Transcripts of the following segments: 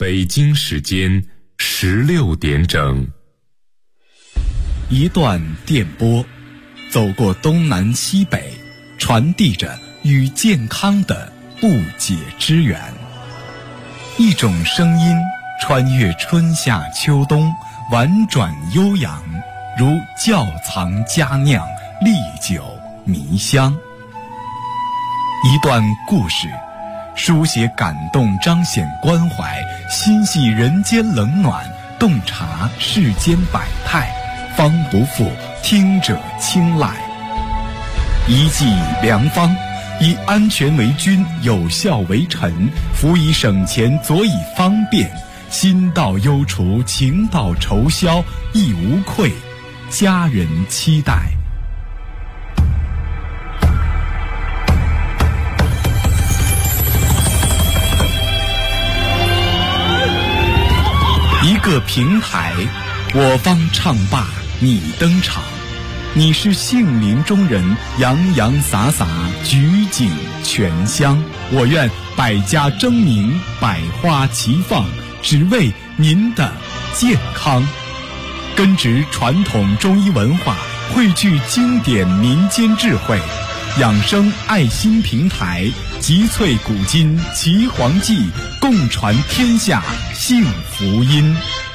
北京时间16点整。 一段电波，走过东南西北，传递着与健康的不解之缘。一种声音穿越春夏秋冬，婉转悠扬，如窖藏佳酿，历久弥香。一段故事，书写感动，彰显关怀，心系人间冷暖，洞察世间百态，方不负听者青睐。一剂良方，以安全为君，有效为臣，辅以省钱，佐以方便，心到忧除，情到愁消，亦无愧，家人期待。一个平台，我方唱罢你登场，你是杏林中人，洋洋洒洒，举景全香。我愿百家争鸣，百花齐放，只为您的健康。根植传统中医文化，汇聚经典民间智慧，养生爱心平台，集萃古今岐黄记，共传天下幸福音。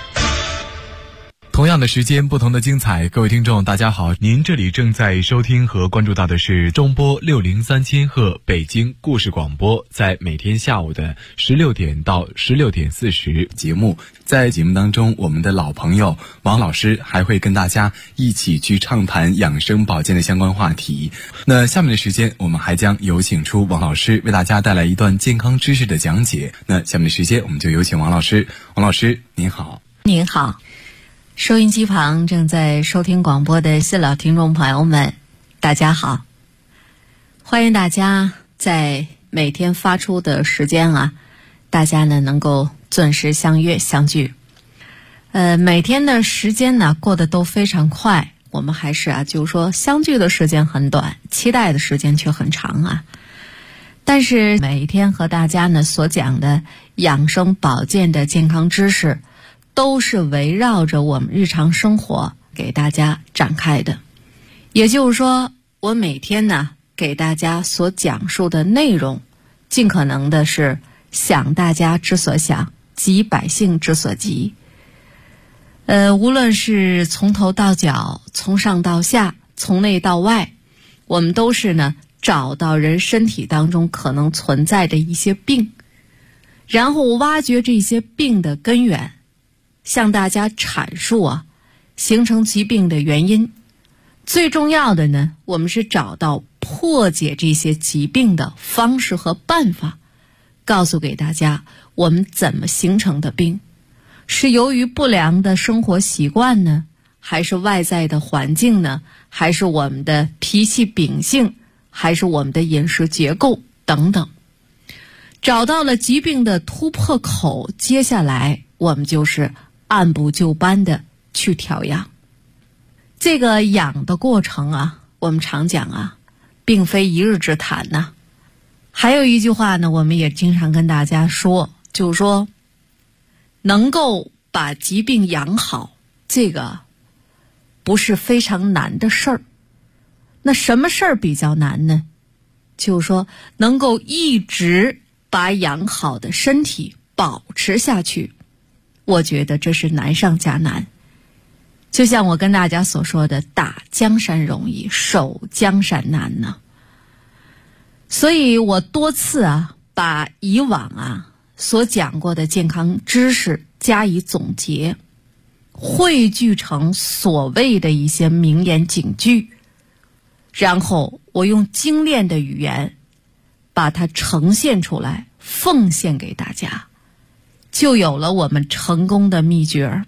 同样的时间，不同的精彩。各位听众大家好，您这里正在收听和关注到的是中波603千赫北京故事广播，在每天下午的16点到16点40节目。在节目当中，我们的老朋友王老师还会跟大家一起去畅谈养生保健的相关话题。那下面的时间，我们还将有请出王老师为大家带来一段健康知识的讲解。那下面的时间，我们就有请王老师。王老师您好。 您好，收音机旁正在收听广播的新老听众朋友们，大家好！欢迎大家在每天发出的时间大家呢能够准时相约相聚。每天的时间呢过得都非常快，我们还是就是说相聚的时间很短，期待的时间却很长但是每一天和大家呢所讲的养生保健的健康知识，都是围绕着我们日常生活给大家展开的。也就是说，我每天呢给大家所讲述的内容，尽可能的是想大家之所想，急百姓之所急。无论是从头到脚，从上到下，从内到外，我们都是呢找到人身体当中可能存在的一些病，然后挖掘这些病的根源，向大家阐述形成疾病的原因。最重要的呢，我们是找到破解这些疾病的方式和办法，告诉给大家我们怎么形成的病，是由于不良的生活习惯呢，还是外在的环境呢，还是我们的脾气秉性，还是我们的饮食结构等等。找到了疾病的突破口，接下来我们就是按部就班的去调养。这个养的过程我们常讲并非一日之谈还有一句话呢，我们也经常跟大家说，就是说能够把疾病养好，这个不是非常难的事儿。那什么事儿比较难呢？就是说能够一直把养好的身体保持下去，我觉得这是难上加难。就像我跟大家所说的，打江山容易，守江山难所以我多次把以往所讲过的健康知识加以总结，汇聚成所谓的一些名言警句，然后我用精炼的语言把它呈现出来，奉献给大家，就有了我们成功的秘诀。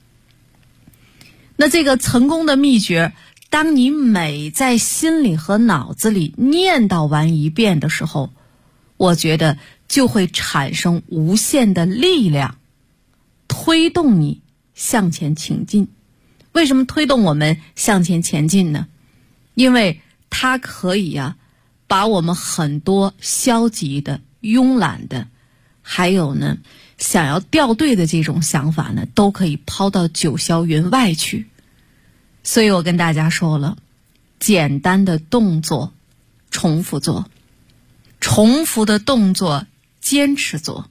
那这个成功的秘诀，当你每在心里和脑子里念叨完一遍的时候，我觉得就会产生无限的力量，推动你向前前进。为什么推动我们向前前进呢？因为它可以把我们很多消极的、慵懒的， 还有呢想要掉队的这种想法呢，都可以抛到九霄云外去。所以我跟大家说了，简单的动作重复做，重复的动作坚持做，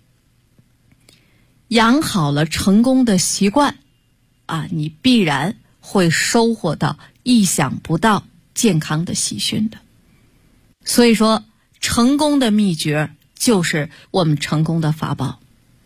养好了成功的习惯啊，你必然会收获到意想不到健康的喜讯的。所以说，成功的秘诀就是我们成功的法宝。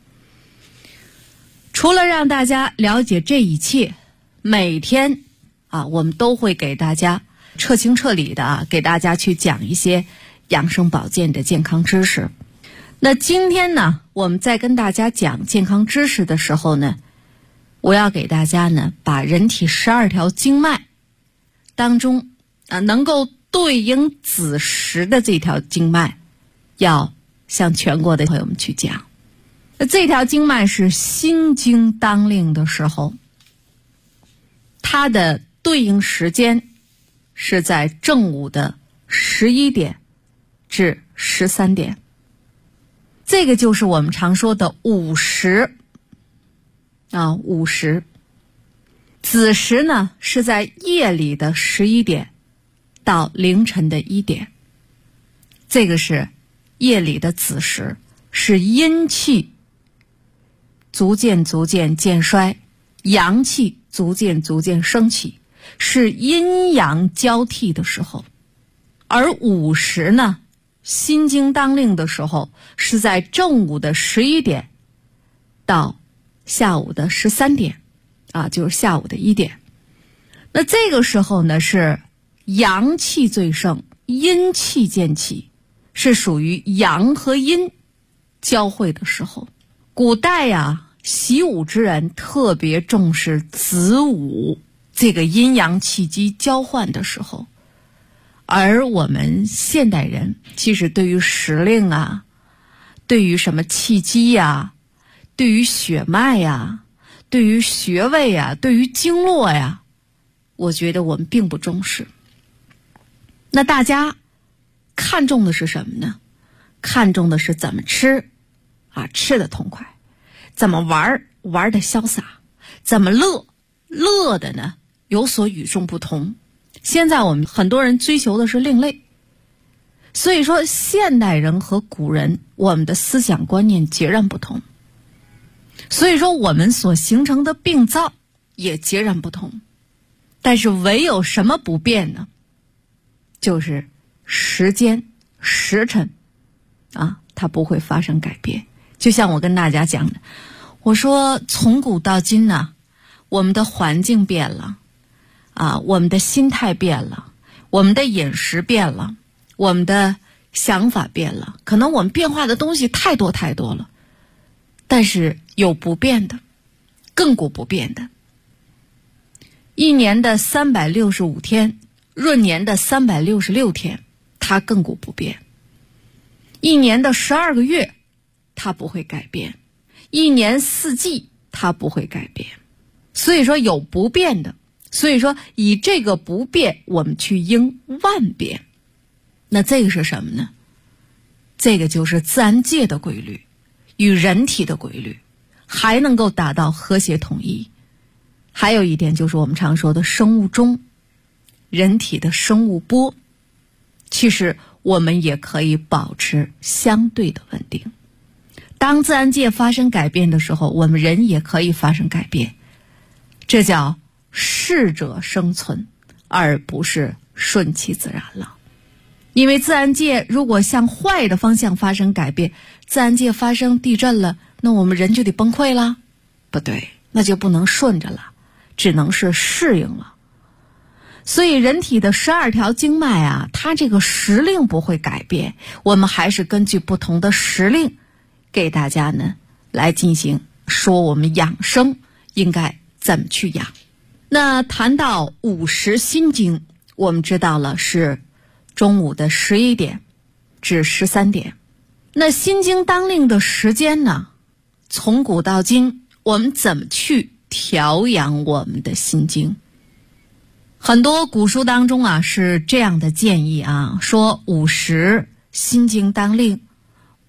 除了让大家了解这一切，每天我们都会给大家彻情彻理的给大家去讲一些养生保健的健康知识。那今天呢，我们在跟大家讲健康知识的时候呢，我要给大家呢把人体12条经脉当中能够对应子时的这条经脉，要向全国的朋友们去讲。那这条经脉是心经当令的时候，它的对应时间是在正午的11点至13点，这个就是我们常说的午时午时。子时呢是在夜里的11点到凌晨的1点，这个是夜里的子时，是阴气逐渐渐衰，阳气逐渐升起，是阴阳交替的时候。而午时呢，心经当令的时候是在正午的11点到下午的13点就是下午的1点。那这个时候呢是阳气最盛，阴气渐起，是属于阳和阴交汇的时候。古代习武之人特别重视子午这个阴阳气机交换的时候，而我们现代人其实对于时令对于什么气机对于血脉对于穴位对于经络我觉得我们并不重视。那大家看重的是什么呢？看重的是怎么吃吃得痛快，怎么玩得潇洒，怎么乐的呢有所与众不同。现在我们很多人追求的是另类，所以说现代人和古人我们的思想观念截然不同，所以说我们所形成的病灶也截然不同。但是唯有什么不变呢？就是时间时辰它不会发生改变。就像我跟大家讲的，我说从古到今我们的环境变了我们的心态变了，我们的饮食变了，我们的想法变了，可能我们变化的东西太多了，但是有不变的，亘古不变的。一年的365天，闰年的366天，它亘古不变。一年的12个月，它不会改变，一年4季它不会改变。所以说有不变的，所以说以这个不变我们去应万变。那这个是什么呢？这个就是自然界的规律与人体的规律，还能够达到和谐统一。还有一点就是我们常说的生物钟，人体的生物波，其实我们也可以保持相对的稳定。当自然界发生改变的时候，我们人也可以发生改变，这叫适者生存，而不是顺其自然了。因为自然界如果向坏的方向发生改变，自然界发生地震了，那我们人就得崩溃了？不对，那就不能顺着了，只能是适应了。所以人体的12条经脉它这个时令不会改变，我们还是根据不同的时令给大家呢来进行说我们养生应该怎么去养。那谈到午时心经，我们知道了是中午的11点至13点。那心经当令的时间呢，从古到今我们怎么去调养我们的心经？很多古书当中是这样的建议说午时心经当令，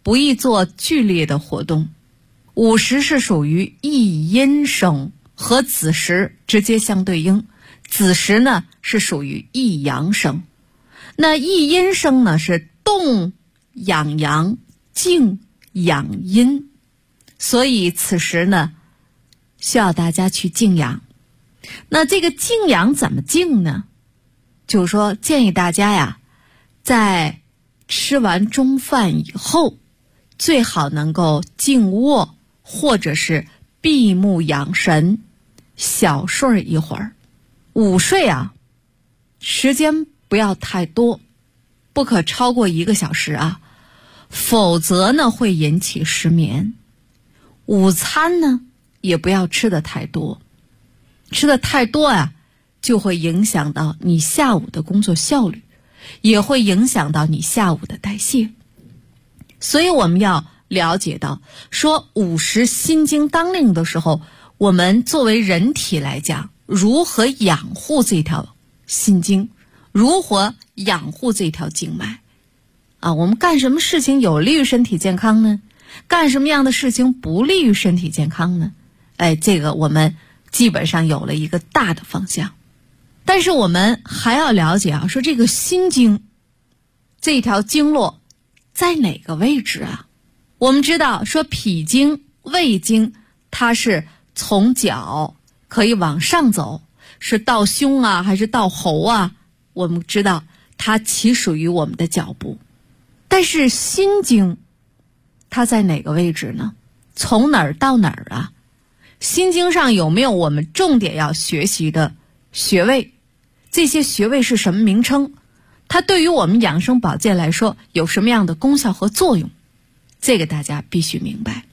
不宜做剧烈的活动。午时是属于一阴生，和子时直接相对应。子时呢是属于一阳生。那一阴生呢是动养阳，静养阴，所以此时呢需要大家去静养。那这个静养怎么静呢？就是说建议大家呀，在吃完中饭以后，最好能够静卧或者是闭目养神，小睡一会儿。午睡啊，时间不要太多，不可超过1个小时啊，否则呢会引起失眠。午餐呢也不要吃得太多，吃得太多啊就会影响到你下午的工作效率，也会影响到你下午的代谢。所以我们要了解到，说午时心经当令的时候，我们作为人体来讲，如何养护这条心经，如何养护这条经脉啊？我们干什么事情有利于身体健康呢？干什么样的事情不利于身体健康呢？这个我们基本上有了一个大的方向。但是我们还要了解啊，说这个心经这条经络在哪个位置啊？我们知道说脾经、胃经，它是从脚可以往上走，是到胸啊还是到喉啊？我们知道它起属于我们的脚部。但是心经它在哪个位置呢？从哪儿到哪儿啊？心经上有没有我们重点要学习的穴位？这些穴位是什么名称？它对于我们养生保健来说有什么样的功效和作用？这个大家必须明白。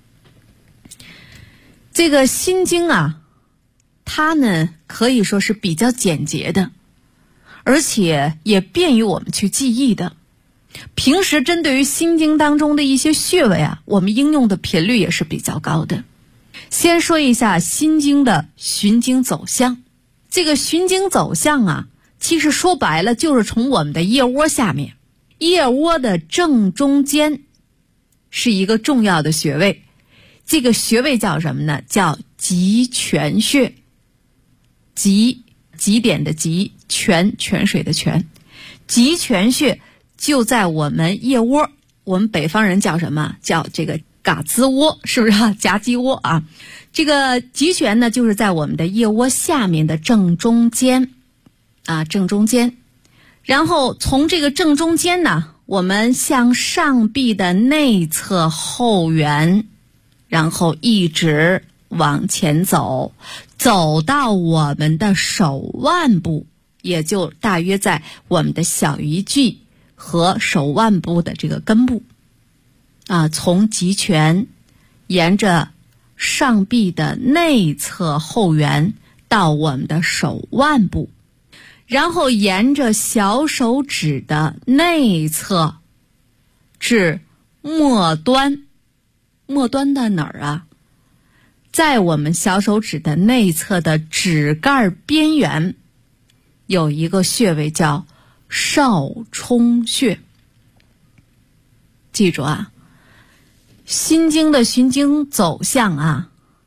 这个心经啊，它呢可以说是比较简洁的，而且也便于我们去记忆的。平时针对于心经当中的一些穴位啊，我们应用的频率也是比较高的。先说一下心经的循经走向。这个循经走向啊，其实说白了就是从我们的腋窝下面，腋窝的正中间是一个重要的穴位。这个穴位叫什么呢？叫极泉穴。极点的极，泉水的泉。极泉穴就在我们腋窝，我们北方人叫什么？叫这个嘎吱窝，是不是啊？夹鸡窝啊。这个极泉呢，就是在我们的腋窝下面的正中间啊，正中间。然后从这个正中间呢，我们向上臂的内侧后缘，然后一直往前走，走到我们的手腕部，也就大约在我们的小鱼际和手腕部的这个根部啊，从极泉沿着上臂的内侧后缘到我们的手腕部，然后沿着小手指的内侧至末端。末端在哪儿啊？在我们小手指的内侧的指盖边缘有一个穴位叫少冲穴。记住啊，心经的循经走向啊，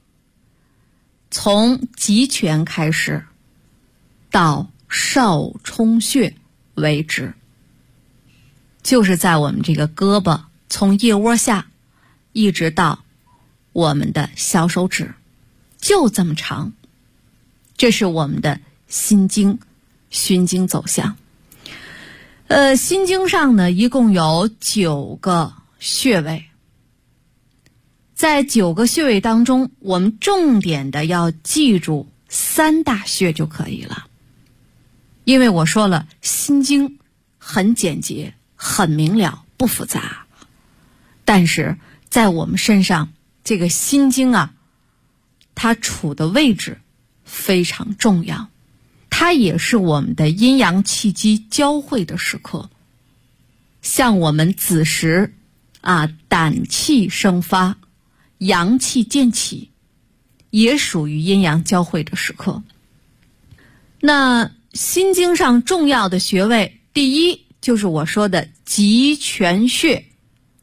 从极泉开始到少冲穴为止，就是在我们这个胳膊从腋窝下一直到我们的小手指，就这么长。这是我们的心经循经走向。心经上呢一共有9个穴位。在9个穴位当中，我们重点的要记住3大穴就可以了。因为我说了，心经很简洁，很明了，不复杂。但是在我们身上，这个心经啊，它处的位置非常重要，它也是我们的阴阳气机交汇的时刻。像我们子时啊，胆气生发，阳气渐起，也属于阴阳交汇的时刻。那心经上重要的穴位，第一就是我说的极泉穴，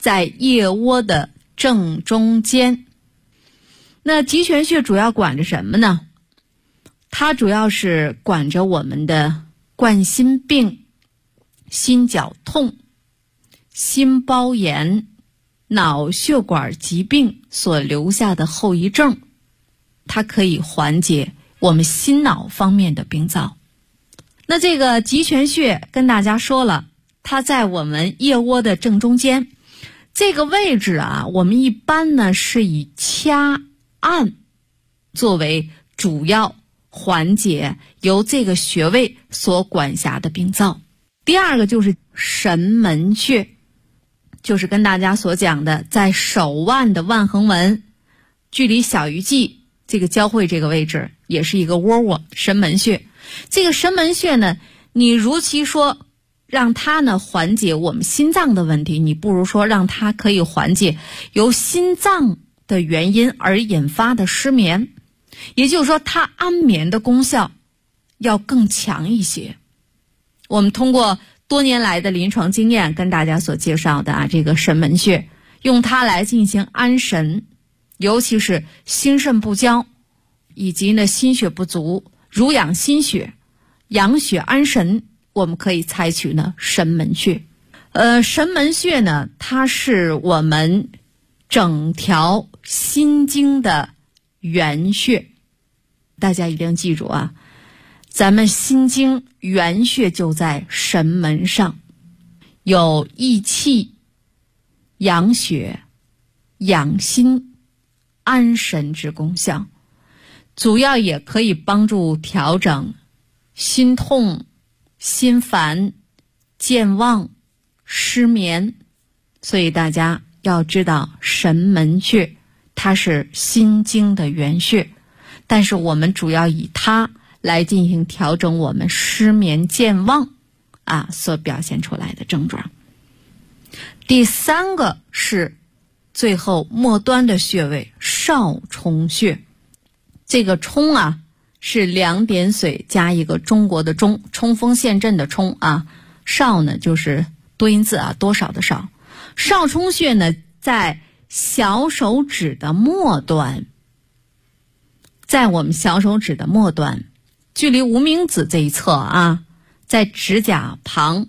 在腋窝的正中间。那极泉穴主要管着什么呢？它主要是管着我们的冠心病、心绞痛、心包炎、脑血管疾病所留下的后遗症，它可以缓解我们心脑方面的病灶。那这个极泉穴跟大家说了，它在我们腋窝的正中间，这个位置啊，我们一般呢是以掐按作为主要缓解由这个穴位所管辖的病灶。第二个就是神门穴，就是跟大家所讲的在手腕的腕横纹距离小鱼际这个交汇这个位置，也是一个窝窝，神门穴。这个神门穴呢，你如其说让它呢缓解我们心脏的问题，你不如说让它可以缓解由心脏的原因而引发的失眠，也就是说它安眠的功效要更强一些。我们通过多年来的临床经验跟大家所介绍的这个神门穴，用它来进行安神，尤其是心肾不交以及呢心血不足，濡养心血，养血安神，我们可以采取呢神门穴。神门穴呢，它是我们整条心经的原穴。大家一定记住啊，咱们心经原穴就在神门上，有益气、养血、养心、安神之功效，主要也可以帮助调整心痛、心烦、健忘、失眠。所以大家要知道神门穴它是心经的原穴，但是我们主要以它来进行调整我们失眠健忘所表现出来的症状。第三个是最后末端的穴位少冲穴。这个冲是2点水加一个中国的中，冲锋陷阵的冲少呢就是多音字多少的少。少冲穴呢在小手指的末端，在我们小手指的末端，距离无名指这一侧在指甲旁，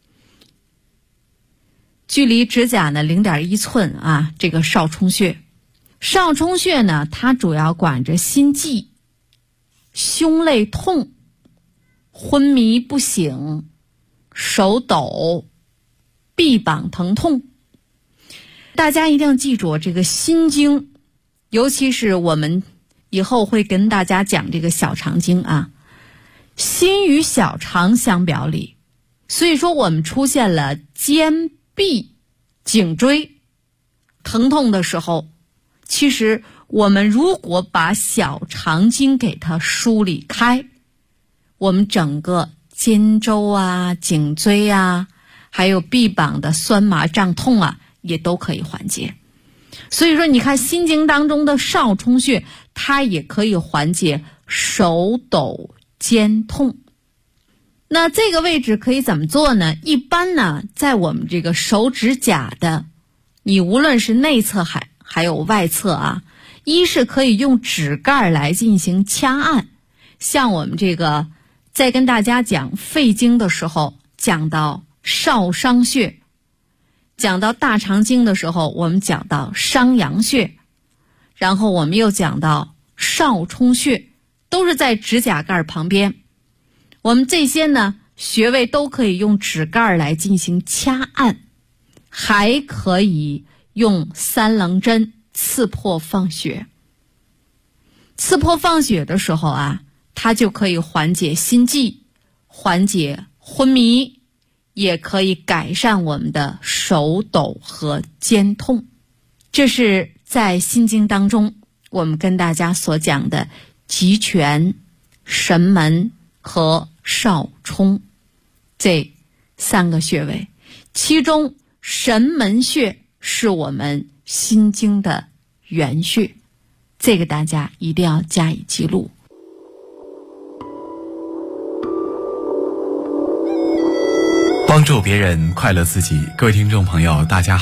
距离指甲呢0.1寸这个少冲穴。少冲穴呢，它主要管着心悸、胸肋痛、昏迷不醒、手抖、臂膀疼痛。大家一定要记住这个心经，尤其是我们以后会跟大家讲这个小肠经心与小肠相表里，所以说我们出现了肩臂颈椎疼痛的时候，其实我们如果把小肠经给它梳理开，我们整个肩周颈椎还有臂膀的酸麻胀痛也都可以缓解。所以说你看心经当中的少冲穴，它也可以缓解手抖肩痛。那这个位置可以怎么做呢？一般呢，在我们这个手指甲的，你无论是内侧还有外侧一是可以用指盖来进行掐按，像我们这个在跟大家讲肺经的时候，讲到少商穴，讲到大肠经的时候，我们讲到商阳穴，然后我们又讲到少冲穴，都是在指甲盖旁边。我们这些呢穴位都可以用指盖来进行掐按，还可以用3棱针刺破放血。刺破放血的时候它就可以缓解心悸，缓解昏迷，也可以改善我们的手抖和肩痛。这是在心经当中我们跟大家所讲的极泉、神门和少冲这3个穴位，其中神门穴是我们心经的原穴，这个大家一定要加以记录。 帮助别人，快乐自己。各位听众朋友大家好，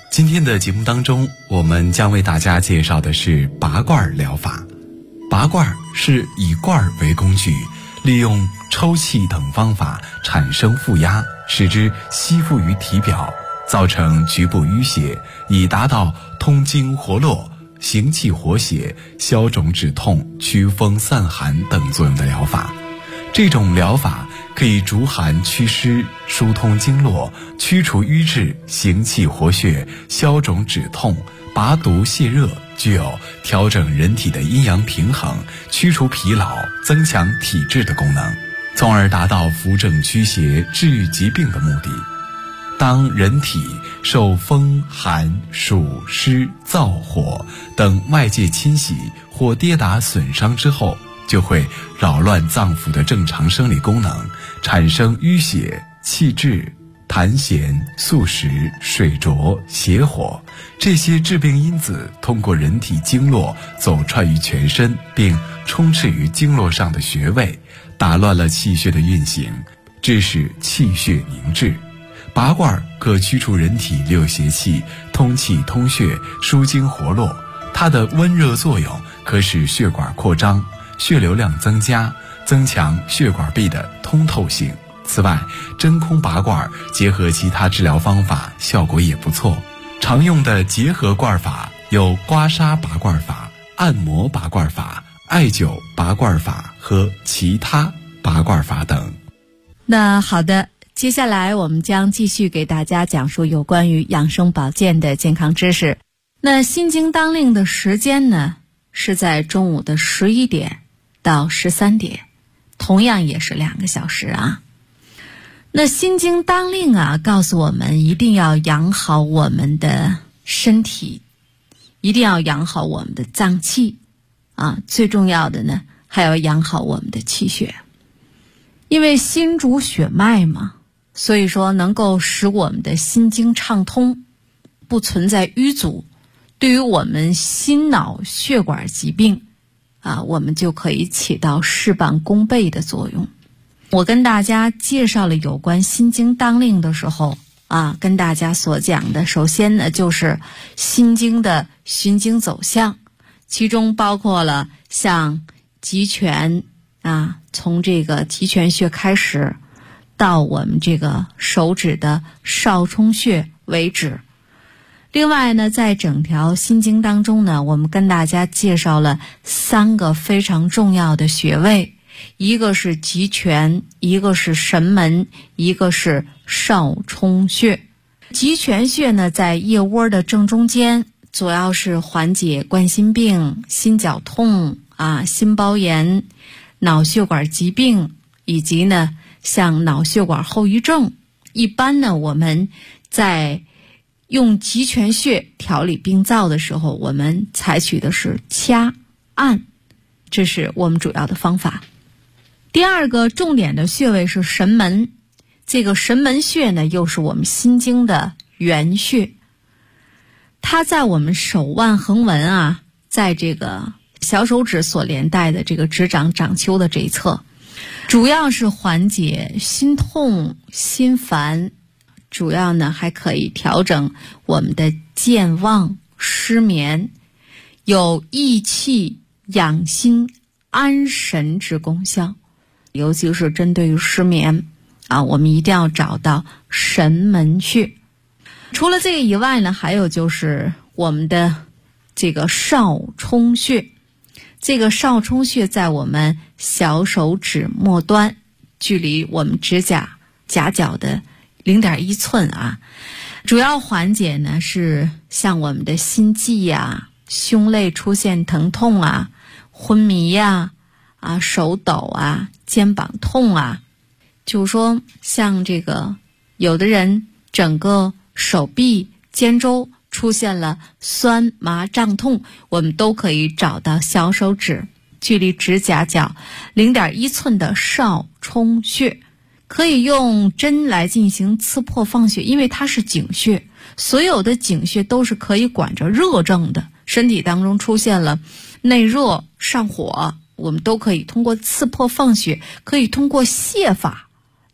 今天的节目当中，我们将为大家介绍的是拔罐疗法。拔罐是以罐为工具，利用抽气等方法产生负压，使之吸附于体表，造成局部淤血，以达到通经活络、行气活血、消肿止痛、祛风散寒等作用的疗法。这种疗法可以逐寒祛湿、疏通经络、驱除瘀滞、行气活血、消肿止痛、拔毒泻热，具有调整人体的阴阳平衡、驱除疲劳、增强体质的功能，从而达到扶正驱邪、治愈疾病的目的。当人体受风寒暑湿燥火等外界侵袭或跌打损伤之后，就会扰乱脏腑的正常生理功能，产生淤血、气滞、痰涎、宿食、水浊、邪火，这些致病因子通过人体经络走串于全身，并充斥于经络上的穴位，打乱了气血的运行，致使气血凝滞。拔罐可驱除人体六邪气，通气通血，疏经活络。它的温热作用可使血管扩张，血流量增加，增强血管壁的通透性。此外，真空拔罐结合其他治疗方法，效果也不错。常用的结合罐法有刮痧拔罐法、按摩拔罐法、艾灸拔罐法和其他拔罐法等。 那好的，接下来我们将继续给大家讲述有关于养生保健的健康知识。那心经当令的时间呢，是在中午的11点到13点，同样也是2个小时啊。那心经当令啊，告诉我们一定要养好我们的身体，一定要养好我们的脏器啊，最重要的呢，还要养好我们的气血。因为心主血脉嘛，所以说能够使我们的心经畅通，不存在淤阻，对于我们心脑血管疾病啊，我们就可以起到事半功倍的作用。我跟大家介绍了有关心经当令的时候啊，跟大家所讲的，首先呢就是心经的循经走向，其中包括了像极泉啊，从这个极泉穴开始，到我们这个手指的少冲穴为止。另外呢，在整条心经当中呢，我们跟大家介绍了3个非常重要的穴位，一个是极泉，一个是神门，一个是少冲穴。极泉穴呢，在腋窝的正中间，主要是缓解冠心病、心绞痛啊、心包炎、脑血管疾病，以及呢像脑血管后遗症。一般呢，我们在用极泉穴调理病灶的时候，我们采取的是掐按，这是我们主要的方法。第2个重点的穴位是神门，这个神门穴呢，又是我们心经的原穴，它在我们手腕横纹啊，在这个小手指所连带的这个指掌掌丘的这一侧，主要是缓解心痛、心烦，主要呢还可以调整我们的健忘、失眠，有益气、养心、安神之功效。尤其是针对于失眠啊，我们一定要找到神门穴。除了这个以外呢，还有就是我们的这个少冲穴。这个少冲穴在我们小手指末端，距离我们指甲夹角的0.1寸啊。主要缓解呢是像我们的心悸呀、胸肋出现疼痛啊、昏迷呀、手抖啊、肩膀痛啊。就是说像这个有的人整个手臂、肩周出现了酸麻胀痛，我们都可以找到小手指距离指甲角0.1寸的少冲穴，可以用针来进行刺破放血，因为它是井穴，所有的井穴都是可以管着热症的，身体当中出现了内热上火，我们都可以通过刺破放血，可以通过泻法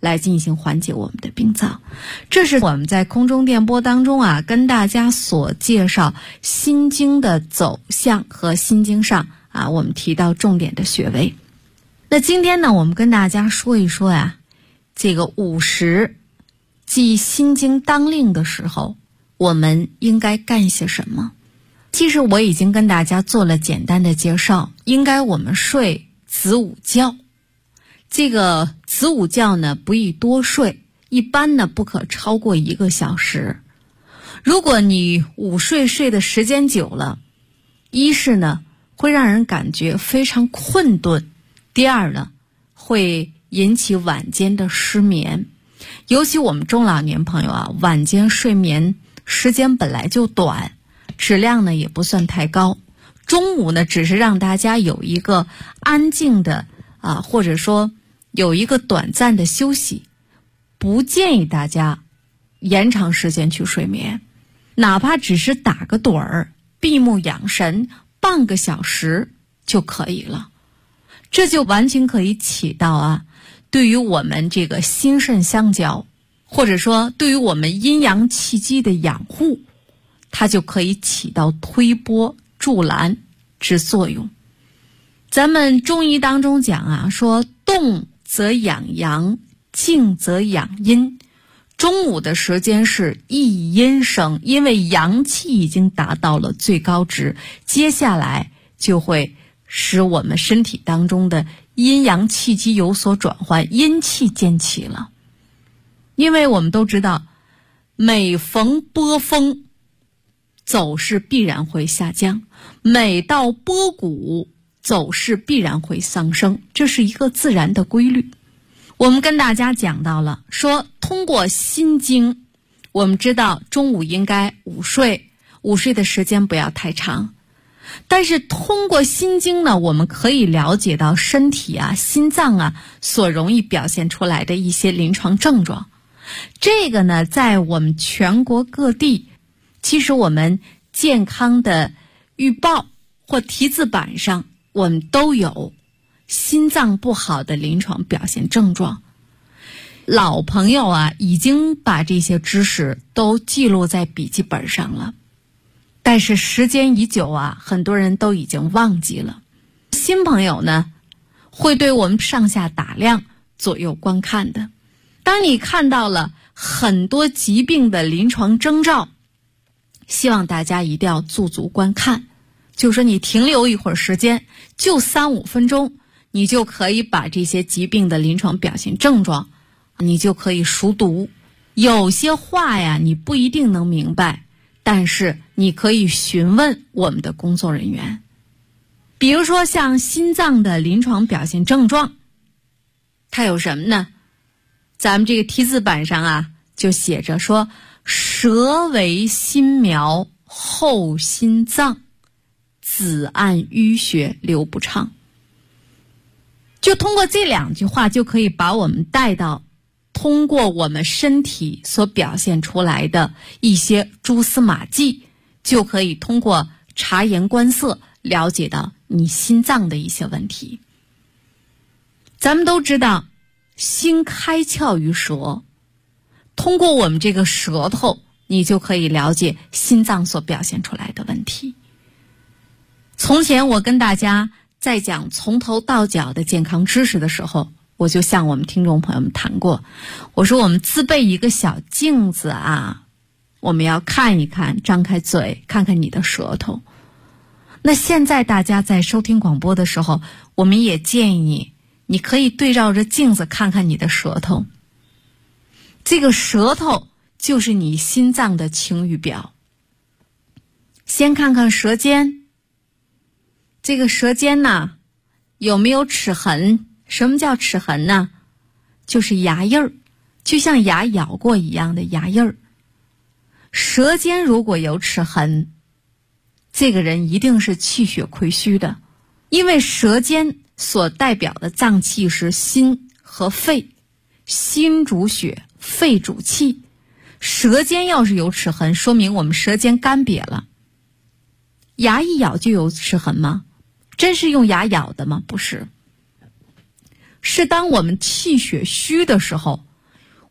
来进行缓解我们的病灶。这是我们在空中电波当中跟大家所介绍心经的走向和心经上我们提到重点的穴位。那今天呢，我们跟大家说一说这个午时即心经当令的时候，我们应该干些什么。其实我已经跟大家做了简单的介绍，应该我们睡子午觉。这个子午觉呢，不宜多睡，一般呢不可超过1个小时。如果你午睡睡的时间久了，一是呢会让人感觉非常困顿，第二呢会引起晚间的失眠。尤其我们中老年朋友晚间睡眠时间本来就短，质量呢也不算太高，中午呢只是让大家有一个安静的或者说有一个短暂的休息，不建议大家延长时间去睡眠，哪怕只是打个盹儿，闭目养神半个小时就可以了。这就完全可以起到对于我们这个心肾相交，或者说对于我们阴阳气机的养护，它就可以起到推波助澜之作用。咱们中医当中讲说动则养阳，静则养阴。中午的时间是一阴生，因为阳气已经达到了最高值，接下来就会使我们身体当中的阴阳气机有所转换，阴气渐起了。因为我们都知道，每逢波峰，走势必然会下降，每到波谷，走势必然会上升，这是一个自然的规律。我们跟大家讲到了，说通过心经，我们知道中午应该午睡，午睡的时间不要太长。但是通过心经呢，我们可以了解到身体心脏所容易表现出来的一些临床症状。这个呢，在我们全国各地，其实我们健康的预报或题字板上，我们都有心脏不好的临床表现症状。老朋友已经把这些知识都记录在笔记本上了，但是时间已久很多人都已经忘记了。新朋友呢，会对我们上下打量、左右观看的。当你看到了很多疾病的临床征兆，希望大家一定要驻足观看，就是说你停留一会儿时间，就3-5分钟，你就可以把这些疾病的临床表现症状，你就可以熟读。有些话你不一定能明白，但是你可以询问我们的工作人员。比如说像心脏的临床表现症状，它有什么呢？咱们这个题字板上就写着说，舌为心苗，后心脏，子按淤血流不畅。就通过这2句话，就可以把我们带到通过我们身体所表现出来的一些蛛丝马迹，就可以通过察言观色了解到你心脏的一些问题。咱们都知道，心开窍于舌，通过我们这个舌头，你就可以了解心脏所表现出来的问题。从前我跟大家在讲从头到脚的健康知识的时候，我就向我们听众朋友们谈过，我说我们自备一个小镜子我们要看一看，张开嘴看看你的舌头。那现在大家在收听广播的时候，我们也建议你可以对照着镜子看看你的舌头。这个舌头就是你心脏的晴雨表。先看看舌尖，这个舌尖有没有齿痕？什么叫齿痕呢？就是牙印儿，就像牙咬过一样的牙印儿。舌尖如果有齿痕，这个人一定是气血亏虚的，因为舌尖所代表的脏器是心和肺，心主血，肺主气。舌尖要是有齿痕，说明我们舌尖干瘪了。牙一咬就有齿痕吗？真是用牙咬的吗？不是，是当我们气血虚的时候，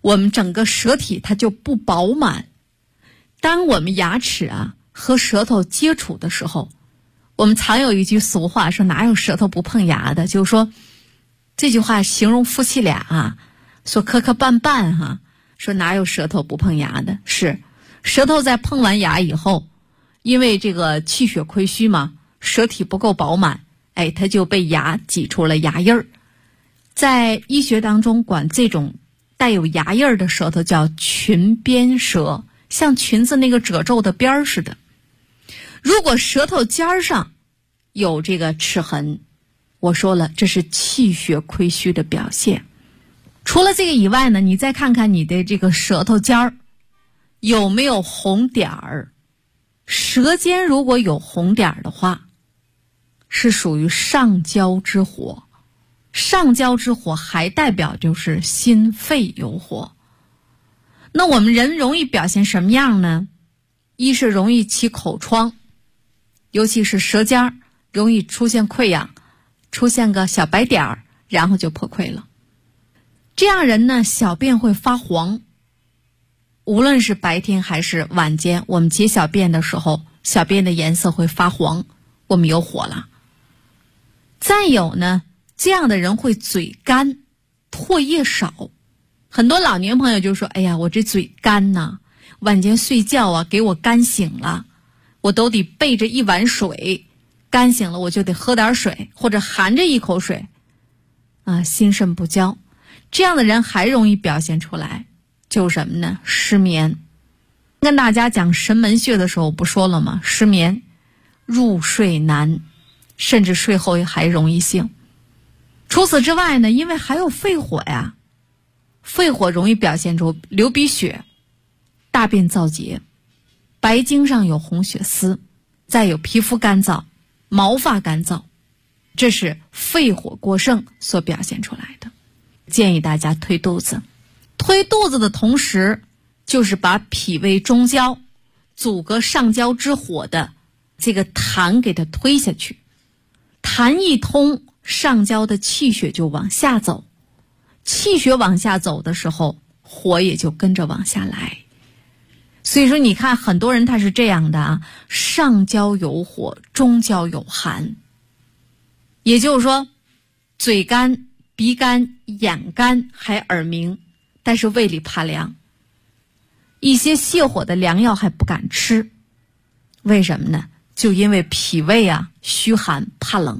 我们整个舌体它就不饱满。当我们牙齿和舌头接触的时候，我们常有一句俗话说哪有舌头不碰牙的，就是说这句话形容夫妻俩说磕磕绊绊说哪有舌头不碰牙的，是舌头在碰完牙以后，因为这个气血亏虚嘛，舌体不够饱满，它就被牙挤出了牙印儿。在医学当中管这种带有牙印儿的舌头叫裙边舌，像裙子那个褶皱的边儿似的。如果舌头尖上有这个齿痕，我说了，这是气血亏虚的表现。除了这个以外呢，你再看看你的这个舌头尖儿有没有红点儿。舌尖如果有红点儿的话，是属于上焦之火。上焦之火还代表就是心肺有火。那我们人容易表现什么样呢？一是容易起口疮，尤其是舌尖容易出现溃疡，出现个小白点儿，然后就破溃了。这样人呢，小便会发黄，无论是白天还是晚间，我们解小便的时候，小便的颜色会发黄，我们有火了。再有呢，这样的人会嘴干，唾液少。很多老年朋友就说，哎呀，我这嘴干呐，晚间睡觉给我干醒了，我都得备着一碗水，干醒了我就得喝点水，或者含着一口水心肾不交。这样的人还容易表现出来，就是什么呢？失眠。跟大家讲神门穴的时候不说了吗？失眠，入睡难，甚至睡后还容易醒。除此之外呢，因为还有肺火呀，肺火容易表现出流鼻血、大便燥结、白经上有红血丝，再有皮肤干燥、毛发干燥，这是肺火过盛所表现出来的。建议大家推肚子，推肚子的同时，就是把脾胃中焦阻隔上焦之火的这个痰给它推下去。痰一通，上焦的气血就往下走，气血往下走的时候，火也就跟着往下来。所以说你看很多人他是这样的上焦有火，中焦有寒。也就是说嘴干、鼻干、眼干还耳鸣，但是胃里怕凉，一些泻火的良药还不敢吃。为什么呢？就因为脾胃虚寒怕冷。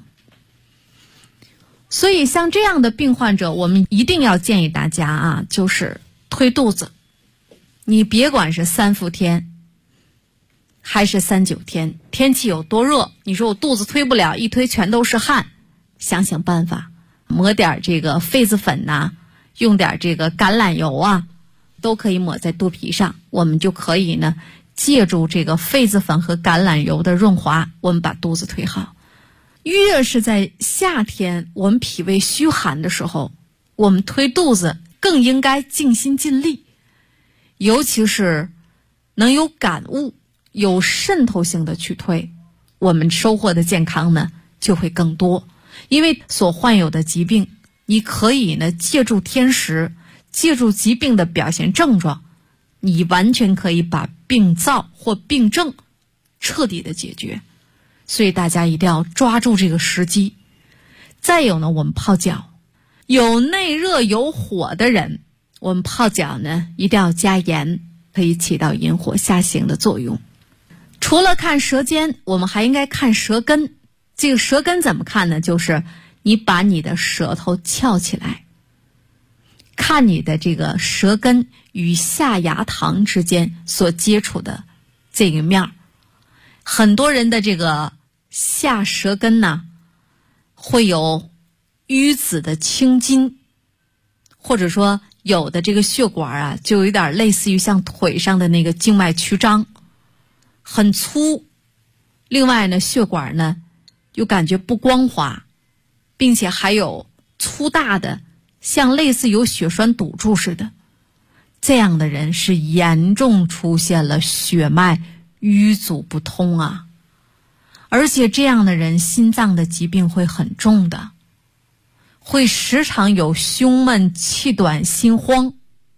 所以像这样的病患者，我们一定要建议大家就是推肚子。你别管是3伏天还是3、9天，天气有多热，你说我肚子推不了，一推全都是汗，想想办法，抹点这个痱子粉用点这个橄榄油都可以抹在肚皮上。我们就可以呢借助这个痱子粉和橄榄油的润滑，我们把肚子推好。越是在夏天我们脾胃虚寒的时候，我们推肚子更应该尽心尽力，尤其是能有感悟、有渗透性的去推，我们收获的健康呢就会更多。因为所患有的疾病，你可以呢借助天时，借助疾病的表现症状，你完全可以把病灶或病症彻底的解决。所以大家一定要抓住这个时机。再有呢，我们泡脚，有内热有火的人，我们泡脚呢一定要加盐，可以起到引火下行的作用。除了看舌尖，我们还应该看舌根。这个舌根怎么看呢？就是你把你的舌头翘起来，看你的这个舌根与下牙膛之间所接触的这个面儿。很多人的这个下舌根会有淤紫的青筋，或者说有的这个血管就有点类似于像腿上的那个静脉曲张，很粗。另外呢，血管呢又感觉不光滑，并且还有粗大的像类似有血栓堵住似的。这样的人是严重出现了血脉淤阻不通而且这样的人心脏的疾病会很重的，会时常有胸闷、气短、心慌，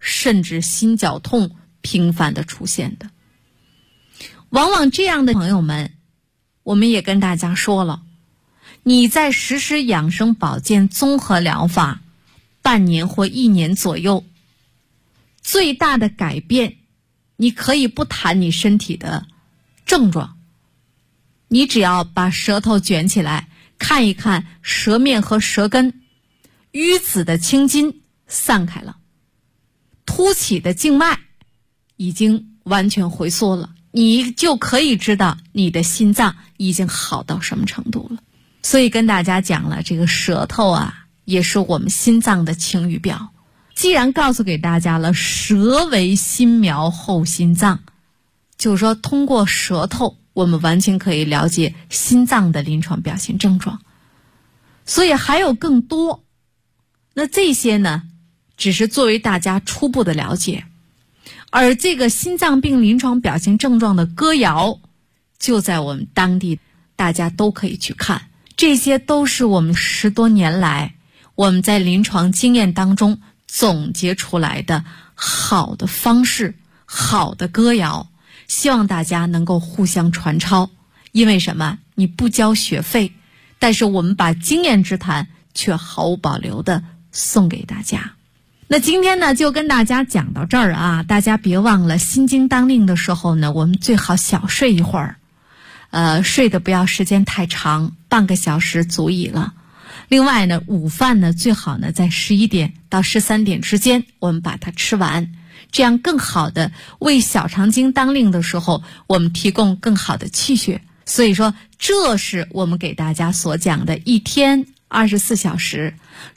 甚至心绞痛频繁的出现的。往往这样的朋友们，我们也跟大家说了，你在实施养生保健综合疗法半年或1年左右，最大的改变，你可以不谈你身体的症状，你只要把舌头卷起来，看一看舌面和舌根，淤紫的青筋散开了，凸起的静脉已经完全回缩了，你就可以知道你的心脏已经好到什么程度了。所以跟大家讲了，这个舌头啊，也是我们心脏的晴雨表。既然告诉给大家了，舌为心苗后心脏，就是说通过舌头我们完全可以了解心脏的临床表现症状。所以还有更多，那这些呢只是作为大家初步的了解，而这个心脏病临床表现症状的歌谣就在我们当地，大家都可以去看。这些都是我们10多年来我们在临床经验当中总结出来的好的方式，好的歌谣，希望大家能够互相传抄。因为什么？你不交学费，但是我们把经验之谈却毫无保留的送给大家。那今天呢就跟大家讲到这儿啊，大家别忘了心经当令的时候呢，我们最好小睡一会儿，睡得不要时间太长，半个小时足矣了。另外呢，午饭呢最好呢在11点到13点之间我们把它吃完，这样更好的为小肠经当令的时候我们提供更好的气血。所以说这是我们给大家所讲的一天24小时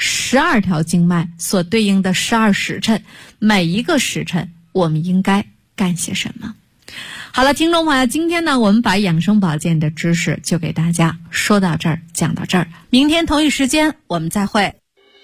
12条经脉所对应的12时辰，每一个时辰我们应该干些什么。好了，听众朋友，今天呢我们把养生保健的知识就给大家说到这儿，讲到这儿，明天同一时间我们再会。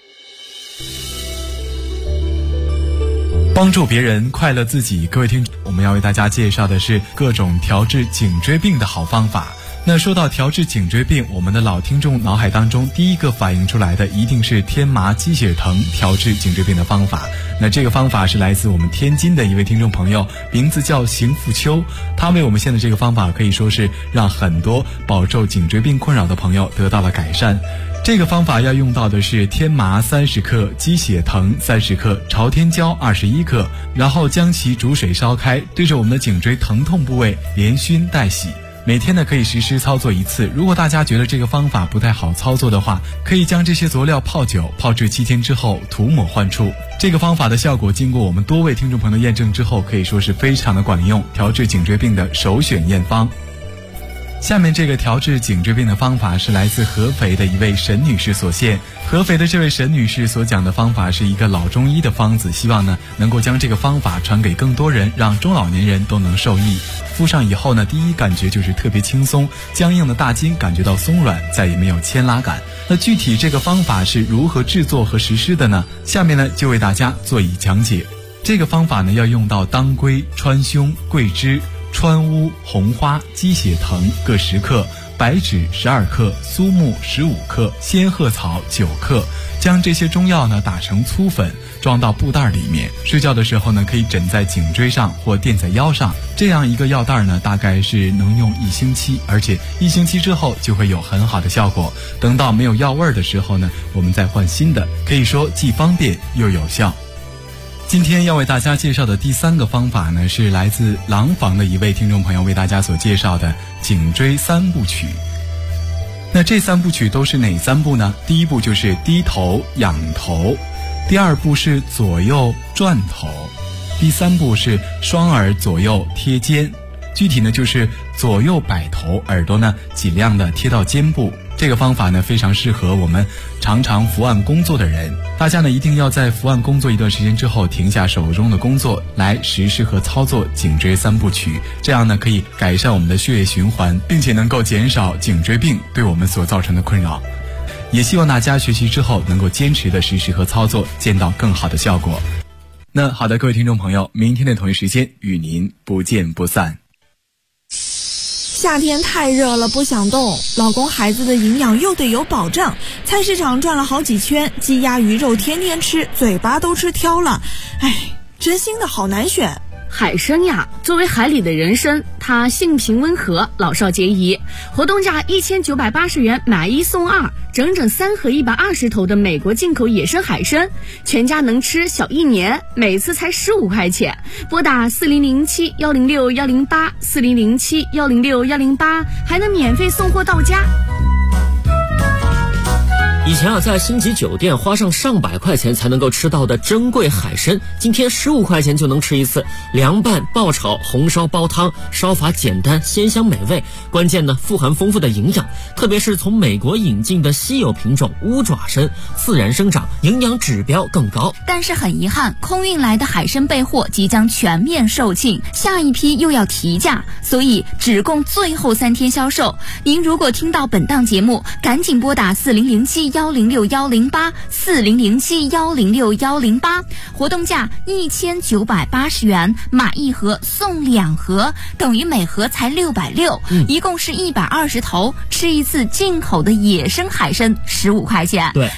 帮助别人，快乐自己。各位听众，我们要为大家介绍的是各种调治颈椎病的好方法。那说到调治颈椎病，我们的老听众脑海当中第一个反映出来的一定是天麻鸡血藤调治颈椎病的方法。那这个方法是来自我们天津的一位听众朋友，名字叫邢富秋，他为我们献的这个方法可以说是让很多饱受颈椎病困扰的朋友得到了改善。这个方法要用到的是天麻30克、鸡血藤30克、朝天椒21克，然后将其煮水烧开，对着我们的颈椎疼痛部位连熏带洗。每天呢可以实施操作1次。如果大家觉得这个方法不太好操作的话，可以将这些佐料泡酒，泡至7天之后涂抹患处。这个方法的效果经过我们多位听众朋友的验证之后，可以说是非常的管用，调治颈椎病的首选验方。下面这个调治颈椎病的方法是来自合肥的一位沈女士所献。合肥的这位沈女士所讲的方法是一个老中医的方子，希望呢能够将这个方法传给更多人，让中老年人都能受益。敷上以后呢，第一感觉就是特别轻松，僵硬的大筋感觉到松软，再也没有牵拉感。那具体这个方法是如何制作和实施的呢？下面呢就为大家做以讲解。这个方法呢要用到当归、川芎、桂枝、川乌、红花、鸡血藤各10克，白芷12克，苏木15克，仙鹤草9克。将这些中药呢打成粗粉，装到布袋里面。睡觉的时候呢，可以枕在颈椎上或垫在腰上。这样一个药袋呢，大概是能用1星期，而且1星期之后就会有很好的效果。等到没有药味的时候呢，我们再换新的，可以说既方便又有效。今天要为大家介绍的第3个方法呢，是来自廊坊的一位听众朋友为大家所介绍的颈椎3部曲。那这3部曲都是哪3步呢？第1步就是低头仰头，第2步是左右转头，第3步是双耳左右贴肩。具体呢就是左右摆头，耳朵呢尽量的贴到肩部。这个方法呢非常适合我们常常伏案工作的人，大家呢一定要在伏案工作一段时间之后停下手中的工作，来实施和操作颈椎3部曲，这样呢可以改善我们的血液循环，并且能够减少颈椎病对我们所造成的困扰。也希望大家学习之后能够坚持的实施和操作，见到更好的效果。那好的，各位听众朋友，明天的同一时间与您不见不散。 夏天太热了，不想动，老公孩子的营养又得有保障，菜市场转了好几圈，鸡鸭鱼肉天天吃，嘴巴都吃挑了， 真心的好难选。 海参呀，作为海里的人参，它性平温和，老少皆宜。活动价1980元买1送2，整整3盒120头的美国进口野生海参，全家能吃小1年，每次才15块钱。拨打4007-106-108，4007-106-108，还能免费送货到家。 以前在星级酒店花上上百块钱才能够吃到的珍贵海参，今天15块钱就能吃一次，凉拌、爆炒、红烧、煲汤，烧法简单，鲜香美味。关键呢，富含丰富的营养，特别是从美国引进的稀有品种乌爪参，自然生长，营养指标更高。 但是很遗憾，空运来的海参备货即将全面售罄，下一批又要提价，所以只供最后3天销售。您如果听到本档节目，赶紧拨打4007-106-108，4007-106-108，活动价1980元，买1盒送2盒，等于每盒才660，一共是120头，吃一次进口的野生海参15块钱。 对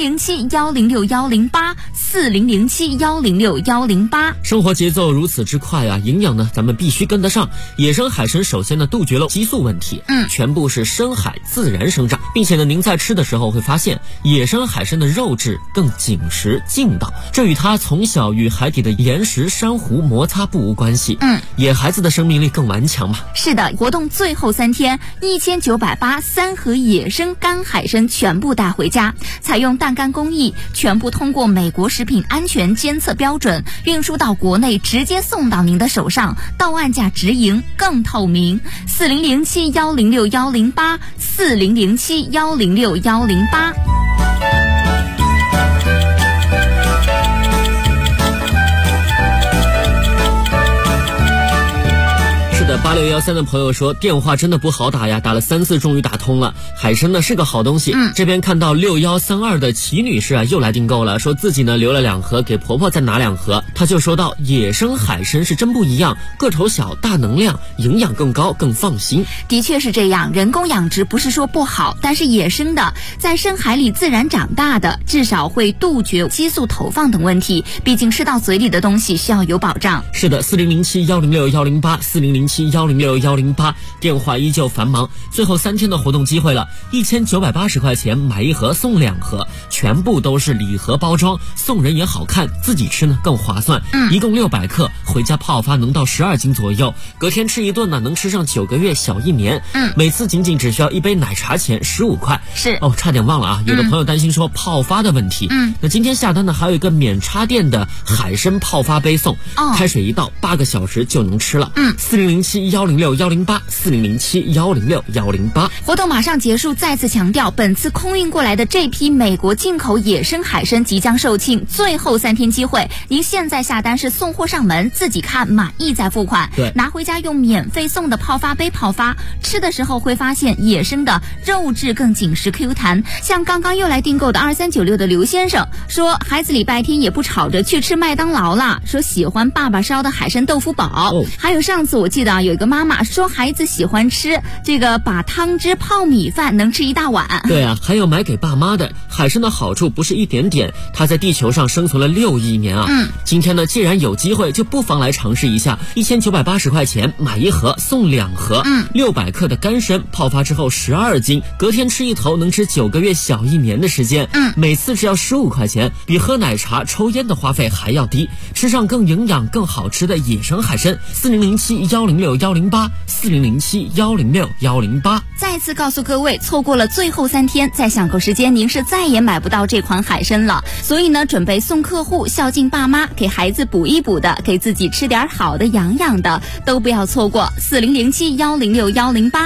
，4007-106-108，4007-106-108。 生活节奏如此之快啊，营养呢咱们必须跟得上。野生海参首先呢杜绝了激素问题，全部是深海自然生长，并且呢您在吃的时候会发现野生海参的肉质更紧实劲道，这与它从小与海底的岩石珊瑚摩擦不无关系。野孩子的生命力更顽强嘛。 是的，活动最后3天，1980，3盒野生干海参全部带回家，采用淡干工艺，全部通过美国食品安全监测标准运输到国内，直接送到您的手上，到岸价直营，更透明。4007-106-108，4007-106-108。 8613的朋友说，电话真的不好打呀，打了3次终于打通了。海参呢是个好东西。这边看到6132的齐女士啊又来订购了，说自己呢留了2盒，给婆婆再拿2盒。她就说到，野生海参是真不一样，个头小，大能量，营养更高，更放心。 的确是这样，人工养殖不是说不好，但是野生的在深海里自然长大的，至少会杜绝激素投放等问题，毕竟吃到嘴里的东西需要有保障。 是的，4007-106-108，4007-106-108，电话依旧繁忙。最后3天的活动机会了，1980块钱买1盒送2盒，全部都是礼盒包装，送人也好看，自己吃呢更划算。一共600克，回家泡发能到12斤左右，隔天吃一顿呢能吃上9个月小1年。每次仅仅只需要1杯奶茶钱15块。 是哦，差点忘了啊，有的朋友担心说泡发的问题。那今天下单呢还有一个免插电的海参泡发杯送，开水一倒8个小时就能吃了。4007-106-108，4007-106-108。 活动马上结束，再次强调，本次空运过来的这批美国进口野生海参即将售罄，最后3天机会，您现在下单是送货上门，自己看满意再付款。 对， 拿回家用免费送的泡发杯泡发，吃的时候会发现野生的肉质更紧实 Q 弹。像刚刚又来订购的2396的刘先生说，孩子礼拜天也不吵着去吃麦当劳了，说喜欢爸爸烧的海参豆腐煲。还有上次我记得有一个妈妈说孩子喜欢吃这个把汤汁泡米饭，能吃1大碗。 对啊，还有买给爸妈的。海参的好处不是一点点，它在地球上生存了6亿年啊。今天呢既然有机会，就不妨来尝试一下，1980块钱买1盒送2盒，600克的干参泡发之后12斤，隔天吃1头能吃9个月小1年的时间。每次只要15块钱，比喝奶茶抽烟的花费还要低，吃上更营养更好吃的野生海参。4007-106-108，4007-106-108。 再次告诉各位，错过了最后3天，在享购时间您是再也买不到这款海参了。所以呢，准备送客户，孝敬爸妈，给孩子补一补的，给自己吃点好的养养的，都不要错过。4007-106-108，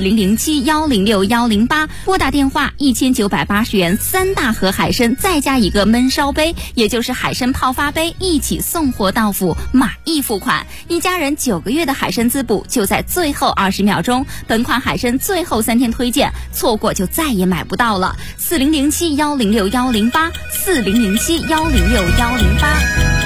4007-106-108，拨打电话1980元3大盒海参，再加一个焖烧杯，也就是海参泡发杯，一起送货到府，满意付款。一家人9个月的海参滋补就在最后20秒钟。本款海参最后3天推荐，错过就再也买不到了。4007-106-108， 4007-106-108。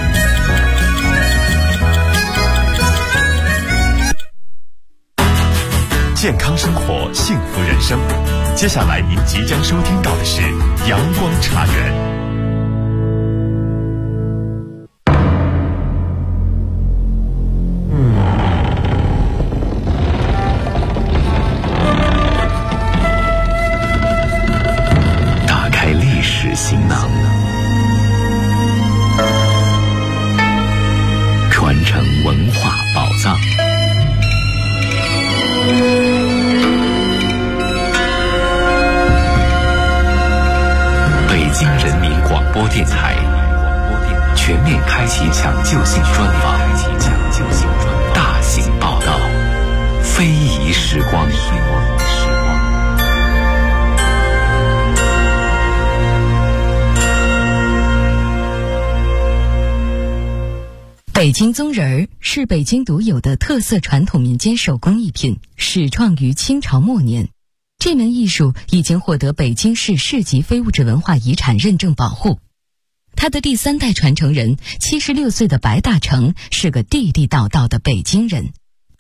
健康生活，幸福人生。接下来您即将收听到的是阳光茶园。 电台全面开启抢救性专访，大型报道，非遗时光。 北京宗人儿是北京独有的特色传统民间手工艺品，始创于清朝末年。这门艺术已经获得北京市市级非物质文化遗产认证保护。他的第3代传承人76岁的白大成是个地地道道的北京人。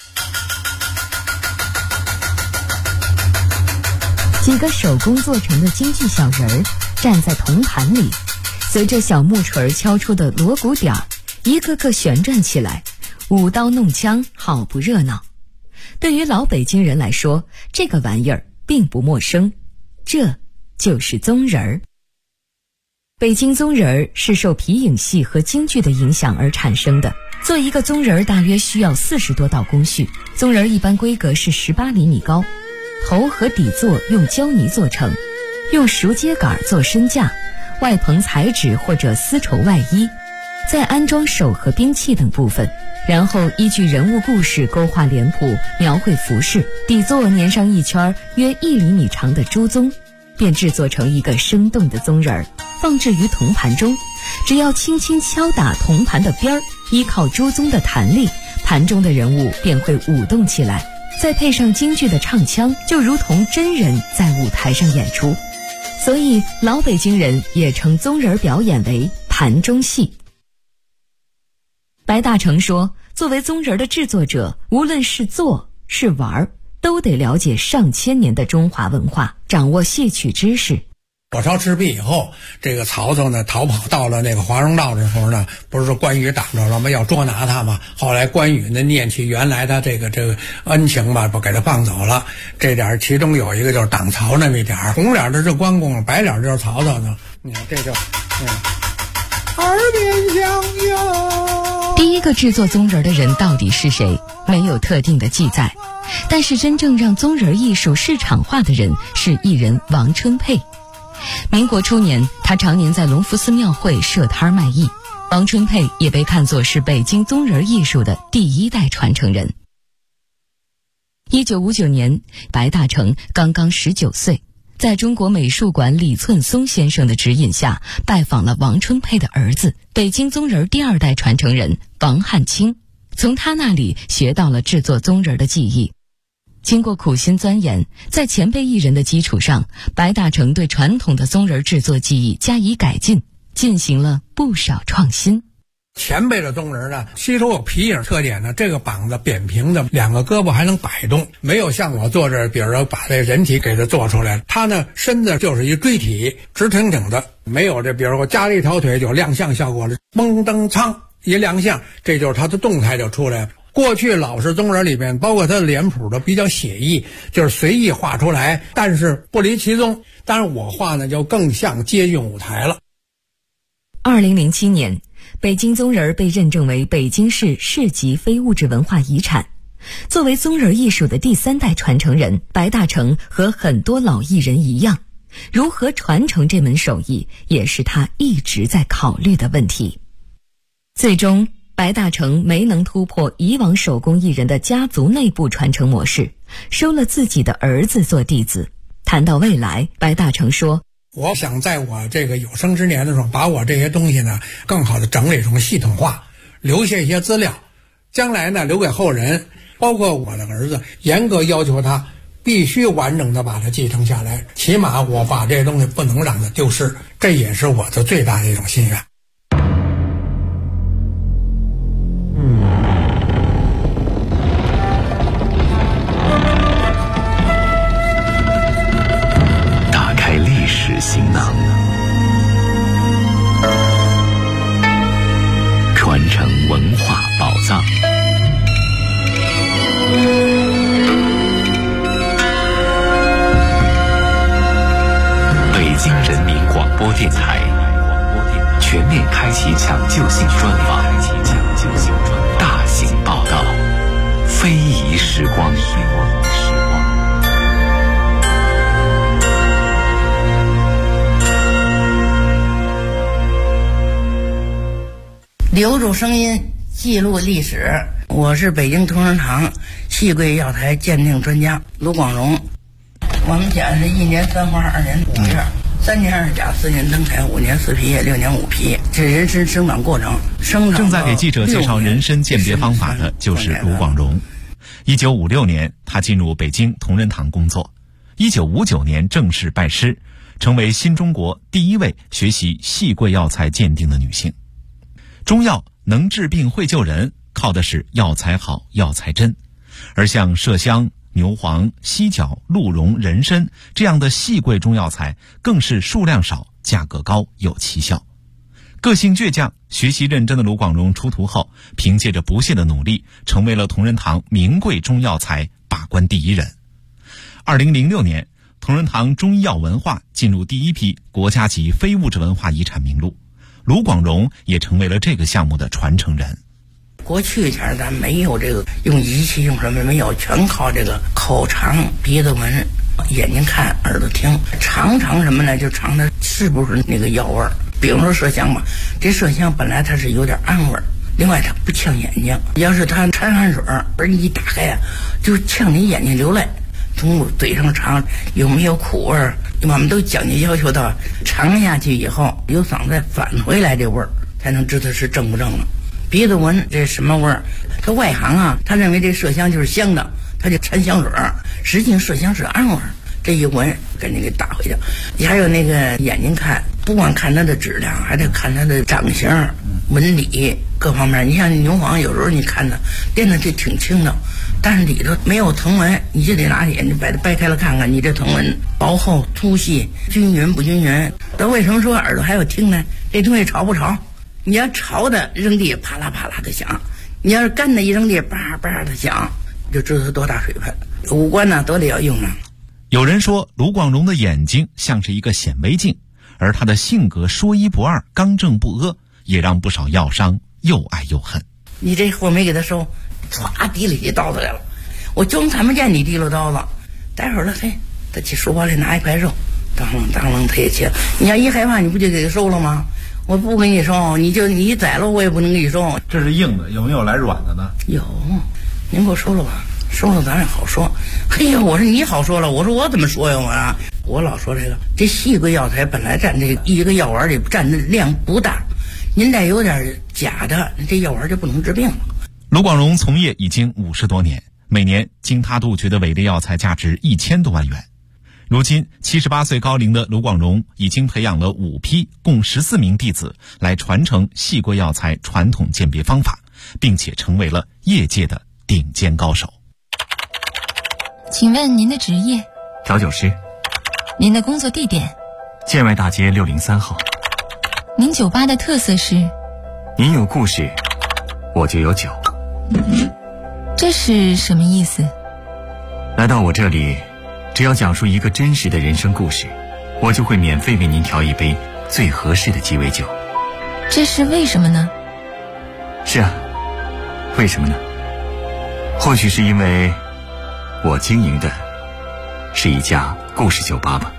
几个手工做成的京剧小人儿站在铜盘里，随着小木锤敲出的锣鼓点儿，一个个旋转起来，舞刀弄枪，好不热闹。对于老北京人来说，这个玩意儿并不陌生，这就是宗人儿。北京宗人儿是受皮影戏和京剧的影响而产生的。做一个宗人儿大约需要40多道工序。宗人儿一般规格是18厘米高，头和底座用胶泥做成，用熟秸秆做身架，外棚彩纸或者丝绸外衣，再安装手和兵器等部分，然后依据人物故事勾画脸谱，描绘服饰，底座粘上一圈约1厘米长的朱宗，便制作成一个生动的宗人儿，放置于铜盘中。只要轻轻敲打铜盘的边儿，依靠朱宗的弹力，盘中的人物便会舞动起来，再配上京剧的唱腔，就如同真人在舞台上演出。所以老北京人也称宗人表演为盘中戏。白大成说，作为宗人的制作者，无论是做是玩，都得了解上千年的中华文化，掌握戏曲知识。 火烧赤壁以后，这个曹操呢逃跑到了那个华容道的时候呢，不是说关羽挡着了吗？要捉拿他嘛。后来关羽呢念起原来他这个恩情吧，不给他放走了。这点其中有一个就是挡曹那么一点，红脸的是关公，白脸就是曹操呢。你看这就耳边响哟。 第一个制作宗人的人到底是谁，没有特定的记载。但是真正让宗人艺术市场化的人是艺人王春佩。民国初年，他常年在隆福寺庙会设摊卖艺。王春佩也被看作是北京宗人艺术的第1代传承人。1959年，白大成刚刚19岁，在中国美术馆李寸松先生的指引下，拜访了王春佩的儿子，北京宗人第2代传承人王汉卿，从他那里学到了制作宗人的技艺。经过苦心钻研，在前辈艺人的基础上，白大成对传统的宗人制作技艺加以改进，进行了不少创新。 前辈的宗人呢，吸收有皮影特点呢，这个膀子扁平的，2个胳膊还能摆动，没有像我做这，比如说把这人体给它做出来，他呢身子就是一锥体，直挺挺的，没有这，比如说加了一条腿就亮相效果了，蒙登苍一亮相，这就是他的动态就出来了。过去老式宗人里面，包括他的脸谱的比较写意，就是随意画出来，但是不离其宗。当然我画呢就更像接近舞台了。 2007年，北京宗人被认证为北京市市级非物质文化遗产。作为宗人艺术的第3代传承人，白大成和很多老艺人一样，如何传承这门手艺，也是他一直在考虑的问题。最终白大成没能突破以往手工艺人的家族内部传承模式，收了自己的儿子做弟子。谈到未来，白大成说， 我想在我这个有生之年的时候，把我这些东西呢更好的整理成系统化，留下一些资料，将来呢留给后人，包括我的儿子，严格要求他必须完整的把它继承下来，起码我把这些东西不能让它丢失，这也是我的最大的一种心愿。 行囊，传承文化宝藏。北京人民广播电台全面开启抢救性专访，大型报道，非遗时光。 留住声音，记录历史。我是北京同仁堂细桂药材鉴定专家卢广荣。我们家是1年3花2年5叶，3年2甲4年登台5年4皮叶6年5皮，这人参生长过程。 正在给记者介绍人参鉴别方法的就是卢广荣。1956年，他进入北京同仁堂工作。1959年正式拜师，成为新中国第一位学习细桂药材鉴定的女性。中药能治病会救人，靠的是药材好、药材真。而像麝香、牛黄、犀角、鹿茸、人参这样的细桂中药材，更是数量少、价格高、有奇效。个性倔强、学习认真的卢广荣出徒后，凭借着不懈的努力，成为了同仁堂名贵中药材把关第一人。2006年，同仁堂中医药文化进入第一批国家级非物质文化遗产名录，卢广荣也成为了这个项目的传承人。 过去前咱没有这个用仪器用什么没有，全靠这个口尝、鼻子闻、眼睛看、耳朵听，尝什么呢？就尝它是不是那个药味儿。比如说麝香吧，这麝香本来它是有点氨味儿，另外它不呛眼睛。要是它掺汗水而你一打开啊，就呛你眼睛流泪。从嘴上尝有没有苦味儿，我们都讲究要求到尝下去以后有嗓子返回来这味儿，才能知道是正不正了。鼻子闻这什么味儿？他外行啊，他认为这麝香就是香的，他就掺香水，实际上麝香是氨味儿。这一闻赶紧给打回去。还有那个眼睛看，不光看它的质量，还得看它的长相、纹理各方面。你像牛黄，有时候你看它练的这挺轻的，但是里头没有藤纹，你就得拿眼睛把它掰开了看看，你这藤纹薄厚、粗细、均匀不均匀。那为什么说耳朵还有听呢？这东西潮不潮？你要潮的扔地啪啦啪啦的响，你要是干的一扔地叭叭的响，就知道它多大水分。五官呢都得要用上。 有人说卢广荣的眼睛像是一个显微镜，而他的性格说一不二、刚正不阿，也让不少药商又爱又恨。 你这货没给他收，唰提里刀子来了，我就看不见你提溜刀子，待会儿了，他去书包里拿一块肉，当啷他也切。你要一害怕，你不就给他收了吗？我不给你收，你宰了我也不能给你收。 这是硬的，有没有来软的呢？ 有，您给我收了吧，收了咱也好说。嘿呀，我说你好说了，我说我怎么说呀我老说这细桂药材本来占这一个药丸里占的量不大，您再有点假的，这药丸就不能治病了。 卢广荣从业已经50多年，每年经他杜绝的伪劣药材价值1000多万元。如今78岁高龄的卢广荣已经培养了5批共14名弟子来传承细桂药材传统鉴别方法，并且成为了业界的顶尖高手。 请问您的职业？ 调酒师。 您的工作地点？ 建外大街603号。 您酒吧的特色是？ 您有故事，我就有酒。 这是什么意思？ 来到我这里，只要讲述一个真实的人生故事，我就会免费为您调一杯最合适的鸡尾酒。 这是为什么呢？ 是啊，为什么呢？或许是因为我经营的是一家故事酒吧吧。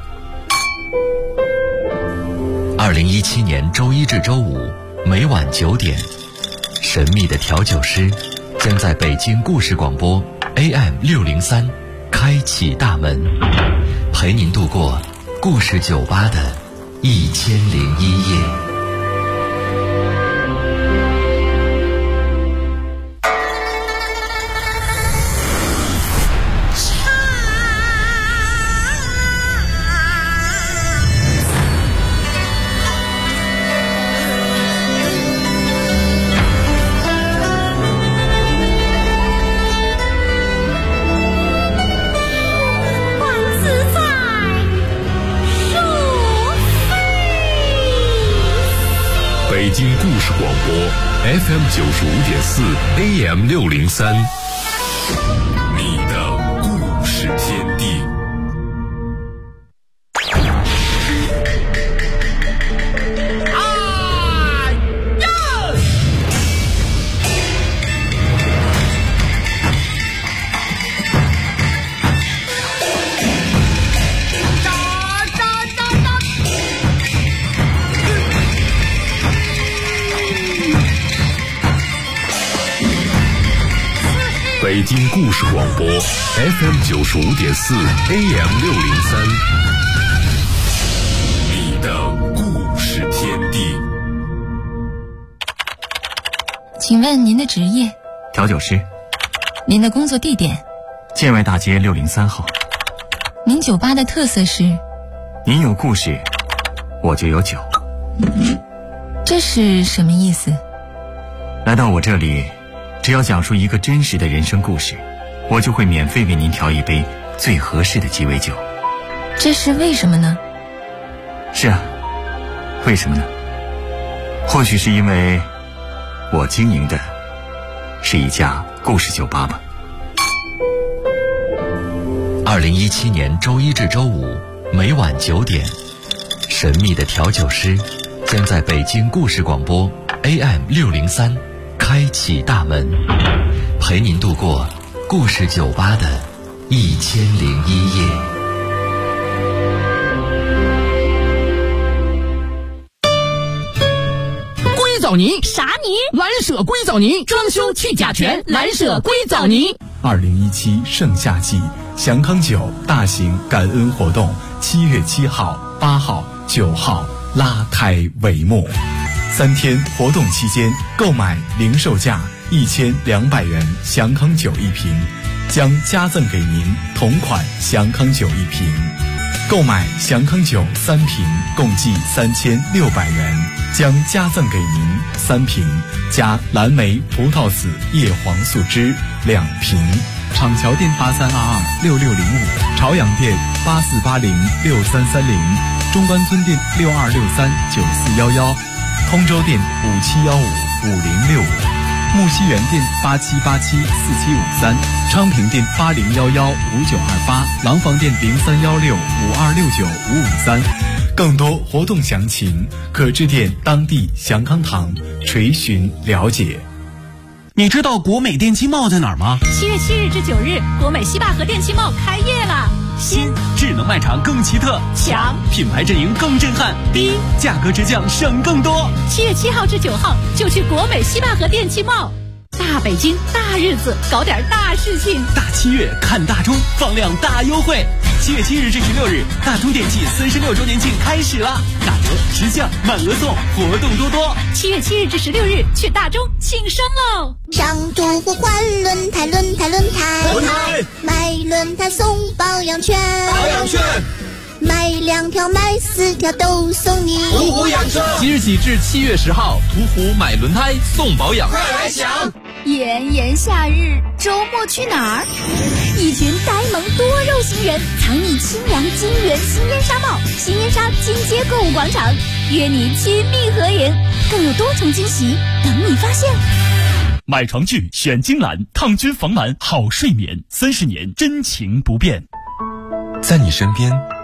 2017年周一至周五每晚9点，神秘的调酒师将在北京故事广播 AM603开启大门，陪您度过故事酒吧的1001夜。 北京故事广播 FM95.4 AM603，你的故事天地。 北京故事广播 FM95.4 AM603，你的故事天地。 请问您的职业？ 调酒师。 您的工作地点？ 建外大街603号。 您酒吧的特色是？ 您有故事，我就有酒。 这是什么意思？ 来到我这里，只要讲述一个真实的人生故事，我就会免费为您调一杯最合适的鸡尾酒。 这是为什么呢？ 是啊，为什么呢？或许是因为我经营的是一家故事酒吧吧。 2017年周一至周五每晚9点，神秘的调酒师将在北京故事广播 AM603开启大门，陪您度过故事酒吧的1001夜。 硅藻泥啥泥？ 蓝舍硅藻泥，装修去甲醛，蓝舍硅藻泥。 2017盛夏季祥康酒大型感恩活动7月7号、8号、9号拉开帷幕。3天活动期间，购买零售价1200元祥康酒1瓶，将加赠给您同款祥康酒1瓶。购买祥康酒3瓶，共计3600元，将加赠给您3瓶加蓝莓葡萄籽叶黄素汁2瓶。厂桥店83226605，朝阳店84806330，中关村店62639411，通州店57155065，木樨园店87874753，昌平店80115928，廊坊店031652695553。更多活动详情可致电当地祥康堂垂询了解。 你知道国美电器贸在哪儿吗 ？7月7日至9日，国美西坝河电器贸开业了。 新智能卖场更奇特， 强品牌阵营更震撼，低价格直降省更多。 7月7号至9号就去国美西坝河电器贸。大北京大日子，搞点大事情。 大7月看大中，放量大优惠。7月7日至16日，大中电器46周年庆开始了，打折、直降、满额送，活动多多。 7月7日至16日，去大中庆生喽！ 上图互换轮胎，买轮胎送保养券，买2条买4条都送你。 途虎养车，即日起至7月10号，途虎买轮胎送保养，快来抢！ 炎炎夏日，周末去哪儿？一群呆萌多肉型人藏匿清凉金源新烟纱帽、新烟纱金街购物广场，约你亲密合影，更有多重惊喜等你发现。 买床具选金兰，抗菌防螨好睡眠，30年真情不变。 在你身边